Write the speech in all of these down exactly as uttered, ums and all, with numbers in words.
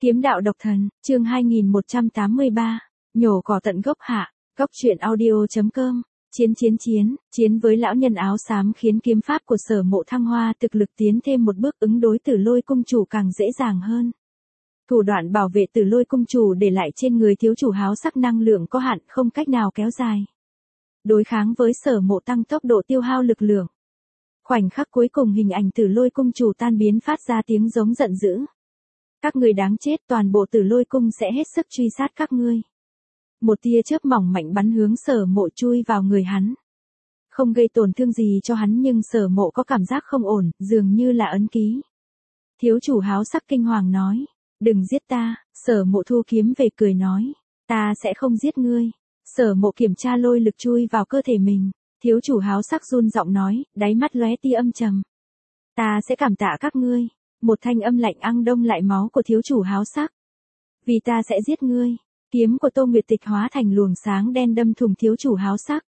Kiếm đạo độc thần, chương hai nghìn một trăm tám mươi ba, nhổ cỏ tận gốc hạ, góc truyện audio.com, chiến chiến chiến, chiến với lão nhân áo xám khiến kiếm pháp của Sở Mộ thăng hoa, thực lực tiến thêm một bước, ứng đối Tử Lôi cung chủ càng dễ dàng hơn. Thủ đoạn bảo vệ Tử Lôi cung chủ để lại trên người thiếu chủ háo sắc năng lượng có hạn, không cách nào kéo dài. Đối kháng với Sở Mộ tăng tốc độ tiêu hao lực lượng. Khoảnh khắc cuối cùng hình ảnh Tử Lôi cung chủ tan biến phát ra tiếng giống giận dữ. Các người đáng chết, toàn bộ Tử Lôi cung sẽ hết sức truy sát các ngươi. Một tia chớp mỏng mạnh bắn hướng Sở Mộ chui vào người hắn. Không gây tổn thương gì cho hắn nhưng Sở Mộ có cảm giác không ổn, dường như là ấn ký. Thiếu chủ háo sắc kinh hoàng nói, đừng giết ta. Sở Mộ thu kiếm về cười nói, ta sẽ không giết ngươi. Sở Mộ kiểm tra lôi lực chui vào cơ thể mình. Thiếu chủ háo sắc run giọng nói, đáy mắt lóe tia âm trầm. Ta sẽ cảm tạ các ngươi. Một thanh âm lạnh ăng đông lại máu của thiếu chủ háo sắc. Vì ta sẽ giết ngươi. Kiếm của Tô Nguyệt Tịch hóa thành luồng sáng đen đâm thủng thiếu chủ háo sắc.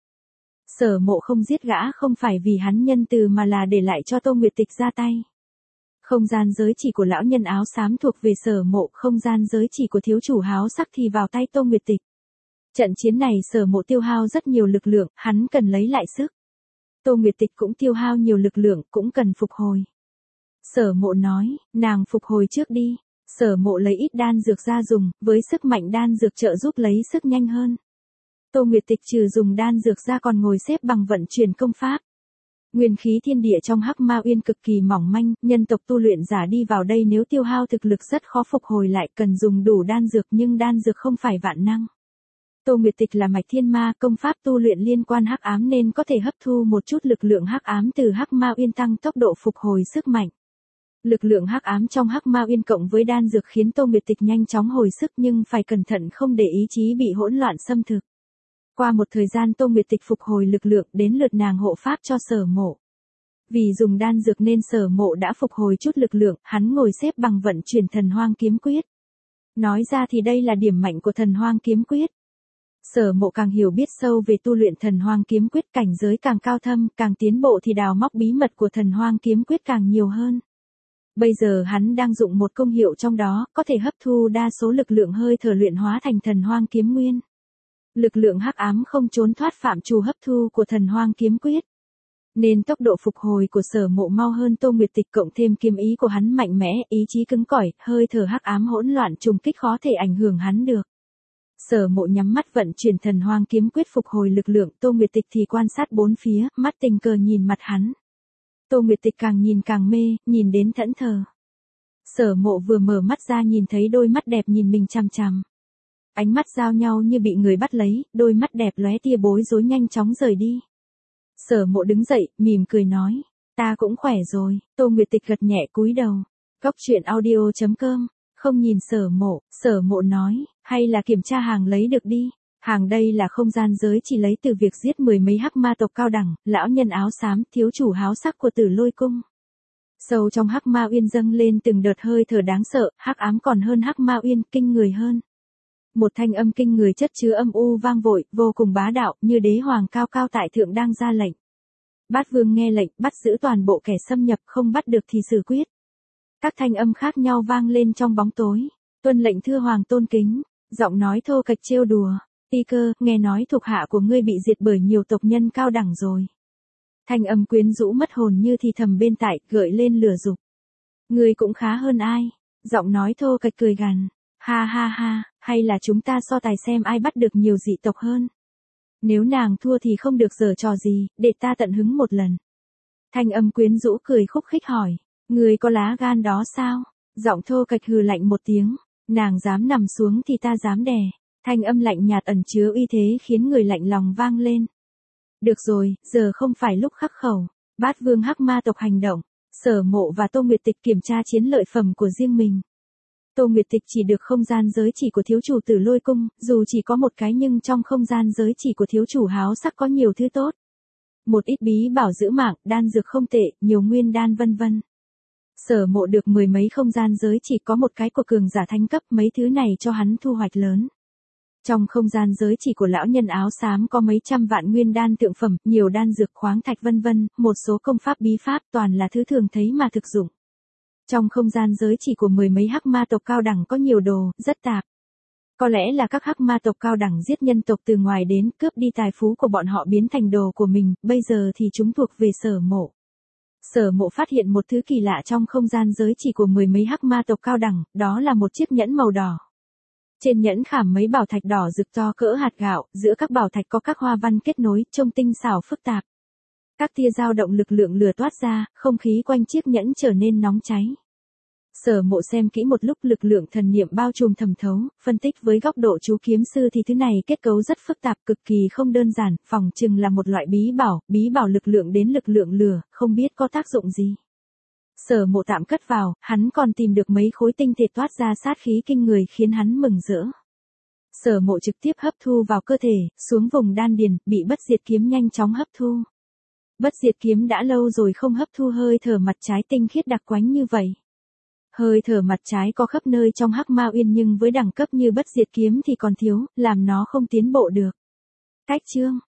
Sở Mộ không giết gã không phải vì hắn nhân từ mà là để lại cho Tô Nguyệt Tịch ra tay. Không gian giới chỉ của lão nhân áo xám thuộc về Sở Mộ, không gian giới chỉ của thiếu chủ háo sắc thì vào tay Tô Nguyệt Tịch. Trận chiến này Sở Mộ tiêu hao rất nhiều lực lượng, hắn cần lấy lại sức. Tô Nguyệt Tịch cũng tiêu hao nhiều lực lượng, cũng cần phục hồi. Sở Mộ nói, nàng phục hồi trước đi. Sở Mộ lấy ít đan dược ra dùng, với sức mạnh đan dược trợ giúp lấy sức nhanh hơn. Tô Nguyệt Tịch trừ dùng đan dược ra còn ngồi xếp bằng vận chuyển công pháp. Nguyên khí thiên địa trong Hắc Ma Uyên cực kỳ mỏng manh, nhân tộc tu luyện giả đi vào đây nếu tiêu hao thực lực rất khó phục hồi lại, cần dùng đủ đan dược nhưng đan dược không phải vạn năng. Tô Nguyệt Tịch là mạch thiên ma, công pháp tu luyện liên quan hắc ám nên có thể hấp thu một chút lực lượng hắc ám từ Hắc Ma Uyên tăng tốc độ phục hồi sức mạnh. Lực lượng hắc ám trong Hắc Ma Uyên cộng với đan dược khiến Tô Nguyệt Tịch nhanh chóng hồi sức nhưng phải cẩn thận không để ý chí bị hỗn loạn xâm thực. Qua một thời gian Tô Nguyệt Tịch phục hồi lực lượng, đến lượt nàng hộ pháp cho Sở Mộ. Vì dùng đan dược nên Sở Mộ đã phục hồi chút lực lượng, hắn ngồi xếp bằng vận chuyển Thần Hoang kiếm quyết. Nói ra thì đây là điểm mạnh của Thần Hoang kiếm quyết. Sở Mộ càng hiểu biết sâu về tu luyện Thần Hoang kiếm quyết, cảnh giới càng cao thâm, càng tiến bộ thì đào móc bí mật của Thần Hoang kiếm quyết càng nhiều hơn. Bây giờ hắn đang dụng một công hiệu trong đó, có thể hấp thu đa số lực lượng hơi thở luyện hóa thành Thần Hoang kiếm nguyên. Lực lượng hắc ám không trốn thoát phạm trù hấp thu của Thần Hoang kiếm quyết. Nên tốc độ phục hồi của Sở Mộ mau hơn Tô Nguyệt Tịch, cộng thêm kiếm ý của hắn mạnh mẽ, ý chí cứng cỏi, hơi thở hắc ám hỗn loạn trùng kích khó thể ảnh hưởng hắn được. Sở Mộ nhắm mắt vận chuyển Thần Hoang kiếm quyết phục hồi lực lượng, Tô Nguyệt Tịch thì quan sát bốn phía, mắt tình cờ nhìn mặt hắn. Tô Nguyệt Tịch càng nhìn càng mê, nhìn đến thẫn thờ. Sở Mộ vừa mở mắt ra nhìn thấy đôi mắt đẹp nhìn mình chằm chằm. Ánh mắt giao nhau như bị người bắt lấy, đôi mắt đẹp lóe tia bối rối nhanh chóng rời đi. Sở Mộ đứng dậy, mỉm cười nói, ta cũng khỏe rồi. Tô Nguyệt Tịch gật nhẹ cúi đầu. Góc truyện audio.com, không nhìn Sở Mộ, Sở Mộ nói, hay là kiểm tra hàng lấy được đi. Hàng đây là không gian giới chỉ lấy từ việc giết mười mấy hắc ma tộc cao đẳng, lão nhân áo xám, thiếu chủ háo sắc của Tử Lôi cung. Sâu trong Hắc Ma Uyên dâng lên từng đợt hơi thở đáng sợ, hắc ám còn hơn Hắc Ma Uyên, kinh người hơn. Một thanh âm kinh người chất chứa âm u vang vội, vô cùng bá đạo, như đế hoàng cao cao tại thượng đang ra lệnh. Bát vương nghe lệnh, bắt giữ toàn bộ kẻ xâm nhập, không bắt được thì xử quyết. Các thanh âm khác nhau vang lên trong bóng tối. Tuân lệnh thưa hoàng tôn kính. Giọng nói thô kệch trêu đùa. Ti Cơ, nghe nói thuộc hạ của ngươi bị diệt bởi nhiều tộc nhân cao đẳng rồi. Thanh âm quyến rũ mất hồn như thì thầm bên tai, gợi lên lửa dục. Ngươi cũng khá hơn ai. Giọng nói thô kệch cười gằn. Ha ha ha, hay là chúng ta so tài xem ai bắt được nhiều dị tộc hơn. Nếu nàng thua thì không được giở trò gì, để ta tận hứng một lần. Thanh âm quyến rũ cười khúc khích hỏi, ngươi có lá gan đó sao? Giọng thô kệch hừ lạnh một tiếng, nàng dám nằm xuống thì ta dám đè. Thanh âm lạnh nhạt ẩn chứa uy thế khiến người lạnh lòng vang lên. Được rồi, giờ không phải lúc khắc khẩu. Bát vương hắc ma tộc hành động. Sở Mộ và Tô Nguyệt Tịch kiểm tra chiến lợi phẩm của riêng mình. Tô Nguyệt Tịch chỉ được không gian giới chỉ của thiếu chủ Tử Lôi cung, dù chỉ có một cái nhưng trong không gian giới chỉ của thiếu chủ háo sắc có nhiều thứ tốt. Một ít bí bảo giữ mạng, đan dược không tệ, nhiều nguyên đan vân vân. Sở Mộ được mười mấy không gian giới chỉ, có một cái của cường giả thánh cấp, mấy thứ này cho hắn thu hoạch lớn. Trong không gian giới chỉ của lão nhân áo xám có mấy trăm vạn nguyên đan thượng phẩm, nhiều đan dược khoáng thạch vân vân, một số công pháp bí pháp toàn là thứ thường thấy mà thực dụng. Trong không gian giới chỉ của mười mấy hắc ma tộc cao đẳng có nhiều đồ, rất tạp. Có lẽ là các hắc ma tộc cao đẳng giết nhân tộc từ ngoài đến, cướp đi tài phú của bọn họ biến thành đồ của mình, bây giờ thì chúng thuộc về Sở Mộ. Sở Mộ phát hiện một thứ kỳ lạ trong không gian giới chỉ của mười mấy hắc ma tộc cao đẳng, đó là một chiếc nhẫn màu đỏ. Trên nhẫn khảm mấy bảo thạch đỏ rực to cỡ hạt gạo, giữa các bảo thạch có các hoa văn kết nối, trông tinh xảo phức tạp. Các tia dao động lực lượng lửa toát ra, không khí quanh chiếc nhẫn trở nên nóng cháy. Sở Mộ xem kỹ một lúc, lực lượng thần niệm bao trùm thẩm thấu, phân tích với góc độ chú kiếm sư thì thứ này kết cấu rất phức tạp, cực kỳ không đơn giản, phỏng chừng là một loại bí bảo, bí bảo lực lượng đến lực lượng lửa, không biết có tác dụng gì. Sở Mộ tạm cất vào, hắn còn tìm được mấy khối tinh thể toát ra sát khí kinh người khiến hắn mừng rỡ. Sở Mộ trực tiếp hấp thu vào cơ thể, xuống vùng đan điền, bị bất diệt kiếm nhanh chóng hấp thu. Bất diệt kiếm đã lâu rồi không hấp thu hơi thở mặt trái tinh khiết đặc quánh như vậy. Hơi thở mặt trái có khắp nơi trong Hắc Ma Uyên nhưng với đẳng cấp như bất diệt kiếm thì còn thiếu, làm nó không tiến bộ được. Cách chương